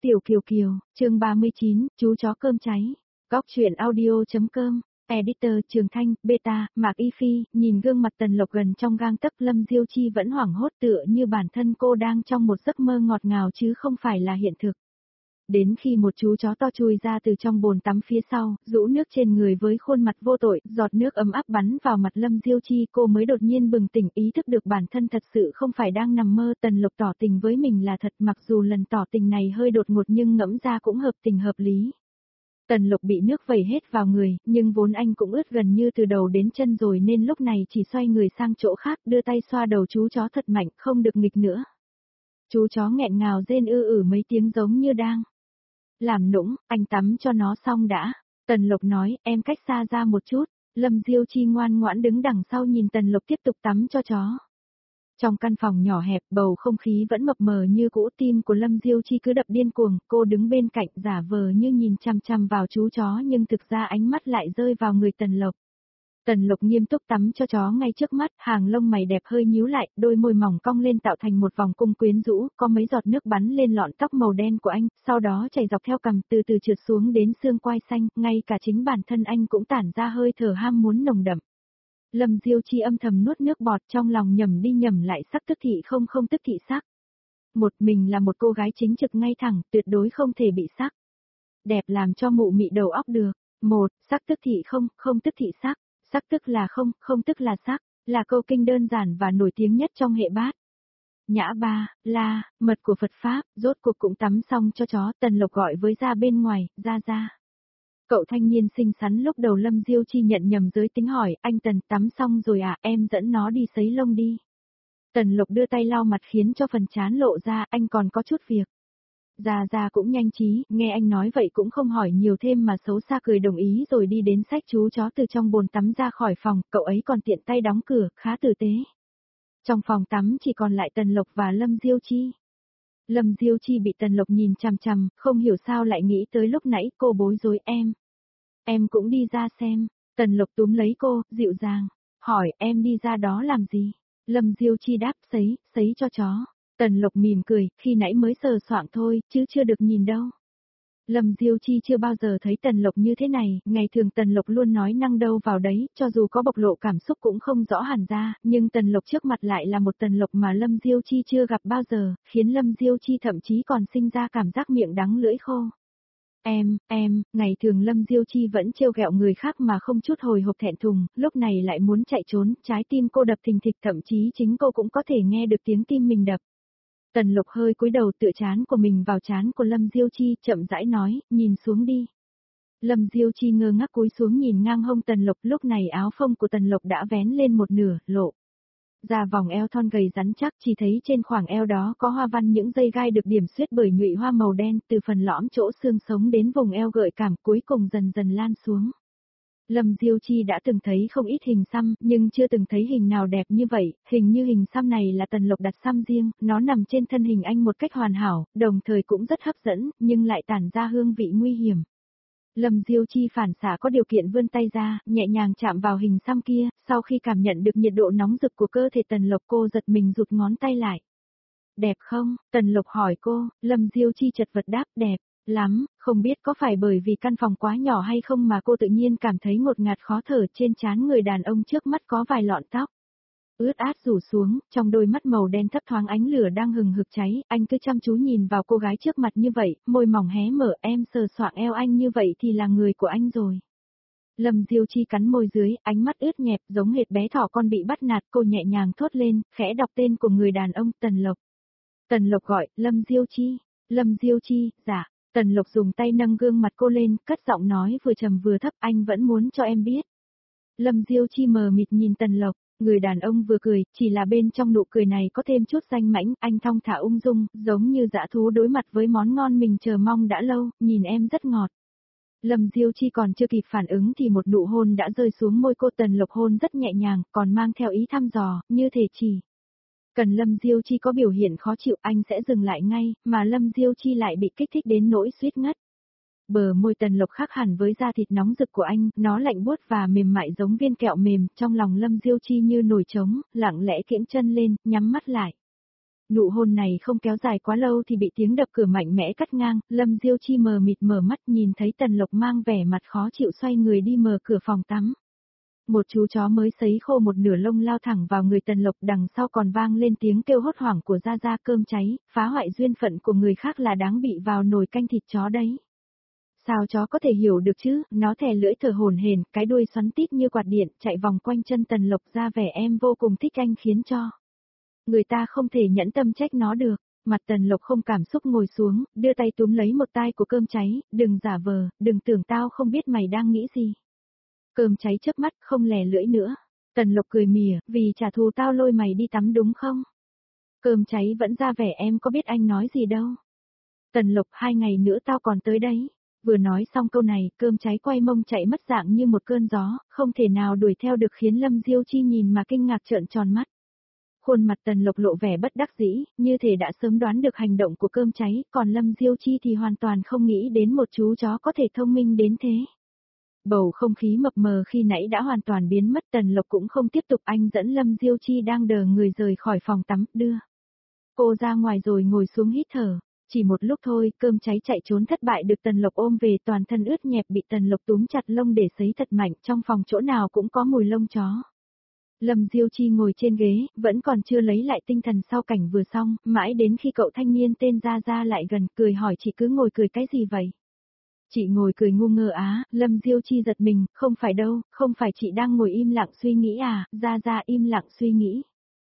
Tiểu Kiều Kiều, chương 39, chú chó cơm cháy. Góc truyện audio.com, editor Trường Thanh, beta, Mạc Y Phi, nhìn gương mặt Tần Lộc gần trong gang tấc, Lâm Diêu Chi vẫn hoảng hốt tựa như bản thân cô đang trong một giấc mơ ngọt ngào chứ không phải là hiện thực. Đến khi một chú chó to chui ra từ trong bồn tắm phía sau, rũ nước trên người với khuôn mặt vô tội, giọt nước ấm áp bắn vào mặt Lâm Diêu Chi, cô mới đột nhiên bừng tỉnh, ý thức được bản thân thật sự không phải đang nằm mơ. Tần Lộc tỏ tình với mình là thật, mặc dù lần tỏ tình này hơi đột ngột nhưng ngẫm ra cũng hợp tình hợp lý. Tần Lộc bị nước vẩy hết vào người, nhưng vốn anh cũng ướt gần như từ đầu đến chân rồi nên lúc này chỉ xoay người sang chỗ khác, đưa tay xoa đầu chú chó thật mạnh, không được nghịch nữa. Chú chó nghẹn ngào rên mấy tiếng giống như đang làm nũng. Anh tắm cho nó xong đã. Tần Lộc nói, em cách xa ra một chút. Lâm Diêu Chi ngoan ngoãn đứng đằng sau nhìn Tần Lộc tiếp tục tắm cho chó. Trong căn phòng nhỏ hẹp, bầu không khí vẫn mập mờ như cũ, tim của Lâm Diêu Chi cứ đập điên cuồng, cô đứng bên cạnh giả vờ như nhìn chằm chằm vào chú chó nhưng thực ra ánh mắt lại rơi vào người Tần Lộc. Tần Lộc nghiêm túc tắm cho chó ngay trước mắt, hàng lông mày đẹp hơi nhíu lại, đôi môi mỏng cong lên tạo thành một vòng cung quyến rũ, có mấy giọt nước bắn lên lọn tóc màu đen của anh, sau đó chảy dọc theo cằm từ từ trượt xuống đến xương quai xanh, ngay cả chính bản thân anh cũng tản ra hơi thở ham muốn nồng đậm. Lâm Diêu Chi âm thầm nuốt nước bọt, trong lòng nhẩm đi nhẩm lại, sắc tức thị không tức thị sắc. Mình là một cô gái chính trực ngay thẳng, tuyệt đối không thể bị sắc đẹp làm cho mụ mị đầu óc được. Sắc tức thị không tức thị sắc. Sắc tức là không tức là sắc, là câu kinh đơn giản và nổi tiếng nhất trong hệ bát. Nhã ba, la, mật của Phật Pháp, rốt cuộc cũng tắm xong cho chó. Tần Lộc gọi với ra bên ngoài, ra. Cậu thanh niên xinh xắn lúc đầu Lâm Diêu Chi nhận nhầm giới tính hỏi, anh Tần tắm xong rồi à, em dẫn nó đi sấy lông đi. Tần Lộc đưa tay lau mặt khiến cho phần trán lộ ra, anh còn có chút việc. Ra cũng nhanh trí, nghe anh nói vậy cũng không hỏi nhiều thêm mà xấu xa cười đồng ý rồi đi đến xách chú chó từ trong bồn tắm ra khỏi phòng, cậu ấy còn tiện tay đóng cửa, khá tử tế. Trong phòng tắm chỉ còn lại Tần Lộc và Lâm Diêu Chi. Lâm Diêu Chi bị Tần Lộc nhìn chằm chằm, không hiểu sao lại nghĩ tới lúc nãy, cô bối rối, em cũng đi ra xem. Tần Lộc túm lấy cô, dịu dàng, hỏi em đi ra đó làm gì? Lâm Diêu Chi đáp, sấy cho chó. Tần Lộc mỉm cười, khi nãy mới sờ soạng thôi, chứ chưa được nhìn đâu. Lâm Diêu Chi chưa bao giờ thấy Tần Lộc như thế này, ngày thường Tần Lộc luôn nói năng đâu vào đấy, cho dù có bộc lộ cảm xúc cũng không rõ hẳn ra, nhưng Tần Lộc trước mặt lại là một Tần Lộc mà Lâm Diêu Chi chưa gặp bao giờ, khiến Lâm Diêu Chi thậm chí còn sinh ra cảm giác miệng đắng lưỡi khô. Ngày thường Lâm Diêu Chi vẫn trêu ghẹo người khác mà không chút hồi hộp thẹn thùng, lúc này lại muốn chạy trốn, trái tim cô đập thình thịch, thậm chí chính cô cũng có thể nghe được tiếng tim mình đập. Tần Lộc hơi cúi đầu tựa trán của mình vào trán của Lâm Diêu Chi, chậm rãi nói, nhìn xuống đi. Lâm Diêu Chi ngơ ngác cúi xuống nhìn ngang hông Tần Lộc, lúc này áo phông của Tần Lộc đã vén lên một nửa, lộ ra vòng eo thon gầy rắn chắc, chỉ thấy trên khoảng eo đó có hoa văn những dây gai được điểm xuyết bởi nhụy hoa màu đen, từ phần lõm chỗ xương sống đến vùng eo gợi cảm, cuối cùng dần dần lan xuống. Lâm Diêu Chi đã từng thấy không ít hình xăm, nhưng chưa từng thấy hình nào đẹp như vậy, hình như hình xăm này là Tần Lộc đặt xăm riêng, nó nằm trên thân hình anh một cách hoàn hảo, đồng thời cũng rất hấp dẫn, nhưng lại tản ra hương vị nguy hiểm. Lâm Diêu Chi phản xạ có điều kiện vươn tay ra, nhẹ nhàng chạm vào hình xăm kia, sau khi cảm nhận được nhiệt độ nóng rực của cơ thể Tần Lộc, cô giật mình rụt ngón tay lại. Đẹp không? Tần Lộc hỏi cô. Lâm Diêu Chi chật vật đáp, đẹp lắm. Không biết có phải bởi vì căn phòng quá nhỏ hay không mà cô tự nhiên cảm thấy ngột ngạt khó thở, trên trán người đàn ông trước mắt có vài lọn tóc ướt át rủ xuống, trong đôi mắt màu đen thấp thoáng ánh lửa đang hừng hực cháy, anh cứ chăm chú nhìn vào cô gái trước mặt như vậy, môi mỏng hé mở, em sờ soạng eo anh như vậy thì là người của anh rồi. Lâm Diêu Chi cắn môi dưới, ánh mắt ướt nhẹp giống hệt bé thỏ con bị bắt nạt, cô nhẹ nhàng thốt lên, khẽ đọc tên của người đàn ông, Tần Lộc. Tần Lộc gọi, Lâm Diêu Chi. Lâm Diêu Chi, dạ. Tần Lộc dùng tay nâng gương mặt cô lên, cất giọng nói vừa trầm vừa thấp, anh vẫn muốn cho em biết. Lâm Diêu Chi mờ mịt nhìn Tần Lộc, người đàn ông vừa cười, chỉ là bên trong nụ cười này có thêm chút danh mãnh, anh thong thả ung dung, giống như dã thú đối mặt với món ngon mình chờ mong đã lâu, nhìn em rất ngọt. Lâm Diêu Chi còn chưa kịp phản ứng thì một nụ hôn đã rơi xuống môi cô. Tần Lộc hôn rất nhẹ nhàng, còn mang theo ý thăm dò, như thể chỉ cần Lâm Diêu Chi có biểu hiện khó chịu anh sẽ dừng lại ngay, mà Lâm Diêu Chi lại bị kích thích đến nỗi suýt ngất. Bờ môi Tần Lộc khác hẳn với da thịt nóng rực của anh, nó lạnh buốt và mềm mại giống viên kẹo mềm, trong lòng Lâm Diêu Chi như nổi trống, lặng lẽ kiễng chân lên, nhắm mắt lại. Nụ hôn này không kéo dài quá lâu thì bị tiếng đập cửa mạnh mẽ cắt ngang, Lâm Diêu Chi mờ mịt mở mắt nhìn thấy Tần Lộc mang vẻ mặt khó chịu xoay người đi mở cửa phòng tắm. Một chú chó mới sấy khô một nửa lông lao thẳng vào người Tần Lộc, đằng sau còn vang lên tiếng kêu hốt hoảng của Gia Gia. Cơm cháy, phá hoại duyên phận của người khác là đáng bị vào nồi canh thịt chó đấy. Sao chó có thể hiểu được chứ, nó thè lưỡi thở hổn hển, cái đuôi xoắn tít như quạt điện, chạy vòng quanh chân Tần Lộc ra vẻ em vô cùng thích anh khiến cho người ta không thể nhẫn tâm trách nó được. Mặt Tần Lộc không cảm xúc ngồi xuống, đưa tay túm lấy một tai của cơm cháy, đừng giả vờ, đừng tưởng tao không biết mày đang nghĩ gì. Cơm cháy chớp mắt, không lè lưỡi nữa. Tần Lộc cười mỉa, vì trả thù tao lôi mày đi tắm đúng không? Cơm cháy vẫn ra vẻ em có biết anh nói gì đâu. Tần Lộc 2 ngày nữa tao còn tới đấy. Vừa nói xong câu này, cơm cháy quay mông chạy mất dạng như một cơn gió, không thể nào đuổi theo được khiến Lâm Diêu Chi nhìn mà kinh ngạc trợn tròn mắt. Khuôn mặt Tần Lộc lộ vẻ bất đắc dĩ, như thể đã sớm đoán được hành động của cơm cháy, còn Lâm Diêu Chi thì hoàn toàn không nghĩ đến một chú chó có thể thông minh đến thế. Bầu không khí mập mờ khi nãy đã hoàn toàn biến mất, Tần Lộc cũng không tiếp tục, anh dẫn Lâm Diêu Chi đang đờ người rời khỏi phòng tắm, đưa cô ra ngoài rồi ngồi xuống hít thở. Chỉ một lúc thôi, cơm cháy chạy trốn thất bại được Tần Lộc ôm về, toàn thân ướt nhẹp bị Tần Lộc túm chặt lông để sấy thật mạnh, trong phòng chỗ nào cũng có mùi lông chó. Lâm Diêu Chi ngồi trên ghế, vẫn còn chưa lấy lại tinh thần sau cảnh vừa xong, mãi đến khi cậu thanh niên tên Gia Gia lại gần, cười hỏi chị cứ ngồi cười cái gì vậy? Chị ngồi cười ngu ngơ á, Lâm Diêu Chi giật mình, không phải đâu, không phải chị đang ngồi im lặng suy nghĩ à, Gia Gia im lặng suy nghĩ.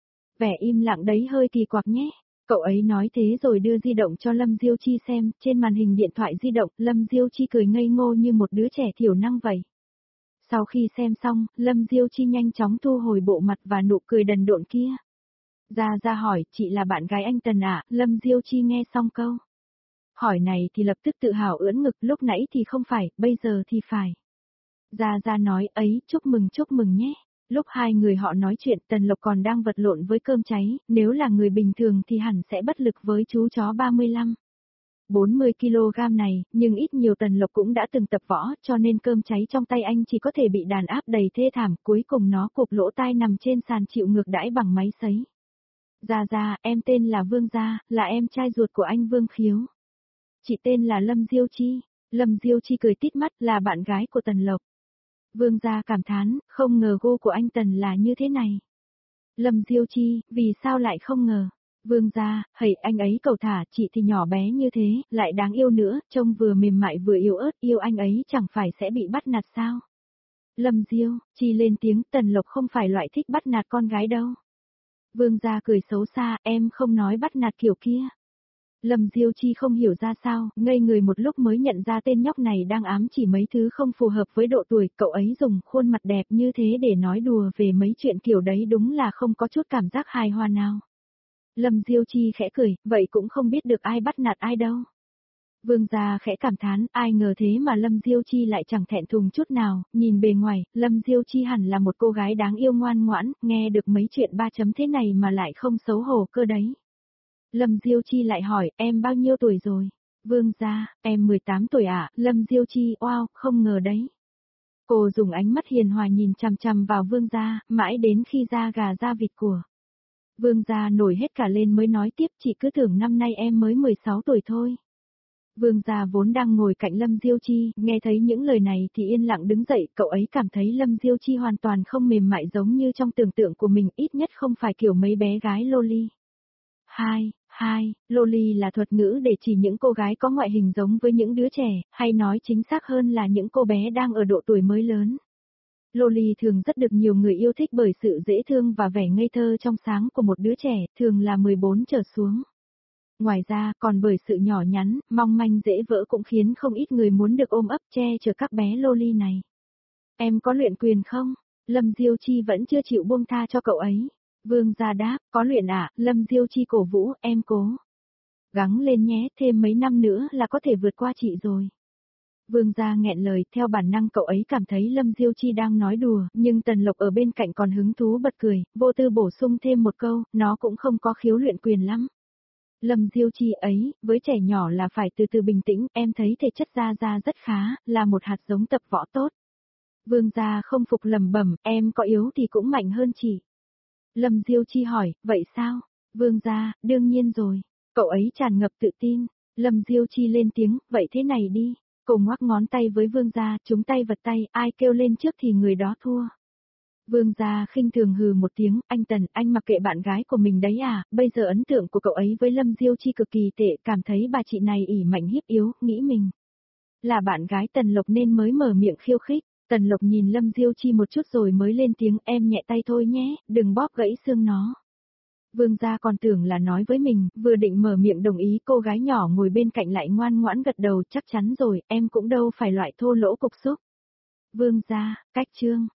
Vẻ im lặng đấy hơi kỳ quặc nhé. Cậu ấy nói thế rồi đưa di động cho Lâm Diêu Chi xem, trên màn hình điện thoại di động, Lâm Diêu Chi cười ngây ngô như một đứa trẻ thiểu năng vậy. Sau khi xem xong, Lâm Diêu Chi nhanh chóng thu hồi bộ mặt và nụ cười đần độn kia. Gia Gia hỏi, chị là bạn gái anh Tần à? Lâm Diêu Chi nghe xong câu hỏi này thì lập tức tự hào ưỡn ngực, lúc nãy thì không phải, bây giờ thì phải. Gia Gia nói, ấy, chúc mừng nhé. Lúc hai người họ nói chuyện, Tần Lộc còn đang vật lộn với cơm cháy, nếu là người bình thường thì hẳn sẽ bất lực với chú chó 40 kg này, nhưng ít nhiều Tần Lộc cũng đã từng tập võ, cho nên cơm cháy trong tay anh chỉ có thể bị đàn áp đầy thê thảm, cuối cùng nó cụp lỗ tai nằm trên sàn chịu ngược đãi bằng máy sấy. Gia Gia, em tên là Vương Gia, là em trai ruột của anh Vương Khiếu. Chị tên là Lâm Diêu Chi. Lâm Diêu Chi cười tít mắt, là bạn gái của Tần Lộc. Vương Gia cảm thán, không ngờ gu của anh Tần là như thế này. Lâm Diêu Chi, vì sao lại không ngờ? Vương Gia, hầy anh ấy cầu thả, chị thì nhỏ bé như thế, lại đáng yêu nữa, trông vừa mềm mại vừa yếu ớt, yêu anh ấy chẳng phải sẽ bị bắt nạt sao? Lâm Diêu Chi lên tiếng, Tần Lộc không phải loại thích bắt nạt con gái đâu. Vương Gia cười xấu xa, em không nói bắt nạt kiểu kia. Lâm Diêu Chi không hiểu ra sao, ngây người một lúc mới nhận ra tên nhóc này đang ám chỉ mấy thứ không phù hợp với độ tuổi, cậu ấy dùng khuôn mặt đẹp như thế để nói đùa về mấy chuyện kiểu đấy đúng là không có chút cảm giác hài hòa nào. Lâm Diêu Chi khẽ cười, vậy cũng không biết được ai bắt nạt ai đâu. Vương Gia khẽ cảm thán, ai ngờ thế mà Lâm Diêu Chi lại chẳng thẹn thùng chút nào, nhìn bề ngoài, Lâm Diêu Chi hẳn là một cô gái đáng yêu ngoan ngoãn, nghe được mấy chuyện ba chấm thế này mà lại không xấu hổ cơ đấy. Lâm Diêu Chi lại hỏi, em bao nhiêu tuổi rồi? Vương Gia, em 18 tuổi ạ. Lâm Diêu Chi, wow, không ngờ đấy. Cô dùng ánh mắt hiền hòa nhìn chằm chằm vào Vương Gia, mãi đến khi da gà da vịt của Vương Gia nổi hết cả lên mới nói tiếp, chị cứ tưởng năm nay em mới 16 tuổi thôi. Vương Gia vốn đang ngồi cạnh Lâm Diêu Chi, nghe thấy những lời này thì yên lặng đứng dậy, cậu ấy cảm thấy Lâm Diêu Chi hoàn toàn không mềm mại giống như trong tưởng tượng của mình, ít nhất không phải kiểu mấy bé gái loli. Loli là thuật ngữ để chỉ những cô gái có ngoại hình giống với những đứa trẻ, hay nói chính xác hơn là những cô bé đang ở độ tuổi mới lớn. Loli thường rất được nhiều người yêu thích bởi sự dễ thương và vẻ ngây thơ trong sáng của một đứa trẻ, thường là 14 trở xuống. Ngoài ra, còn bởi sự nhỏ nhắn, mong manh dễ vỡ cũng khiến không ít người muốn được ôm ấp che chở các bé Loli này. Em có luyện quyền không? Lâm Diêu Chi vẫn chưa chịu buông tha cho cậu ấy. Vương Gia đáp, có luyện ạ. Lâm Diêu Chi cổ vũ, em cố gắng lên nhé, thêm mấy năm nữa là có thể vượt qua chị rồi. Vương Gia nghẹn lời, theo bản năng cậu ấy cảm thấy Lâm Diêu Chi đang nói đùa, nhưng Tần Lộc ở bên cạnh còn hứng thú bật cười, vô tư bổ sung thêm một câu, nó cũng không có khiếu luyện quyền lắm. Lâm Diêu Chi ấy, với trẻ nhỏ là phải từ từ bình tĩnh, em thấy thể chất Gia Gia rất khá, là một hạt giống tập võ tốt. Vương Gia không phục lẩm bẩm, em có yếu thì cũng mạnh hơn chị. Lâm Diêu Chi hỏi, vậy sao? Vương gia, đương nhiên rồi. Cậu ấy tràn ngập tự tin. Lâm Diêu Chi lên tiếng, vậy thế này đi. Cô ngoắc ngón tay với vương gia, chúng tay vật tay, ai kêu lên trước thì người đó thua. Vương gia khinh thường hừ một tiếng, anh Tần, anh mặc kệ bạn gái của mình đấy à, bây giờ ấn tượng của cậu ấy với Lâm Diêu Chi cực kỳ tệ, cảm thấy bà chị này ỉ mạnh hiếp yếu, nghĩ mình là bạn gái Tần Lộc nên mới mở miệng khiêu khích. Tần Lộc nhìn Lâm Diêu Chi một chút rồi mới lên tiếng, em nhẹ tay thôi nhé, đừng bóp gãy xương nó. Vương gia còn tưởng là nói với mình, vừa định mở miệng đồng ý, cô gái nhỏ ngồi bên cạnh lại ngoan ngoãn gật đầu, chắc chắn rồi, em cũng đâu phải loại thô lỗ cục xúc. Vương gia, cách chương.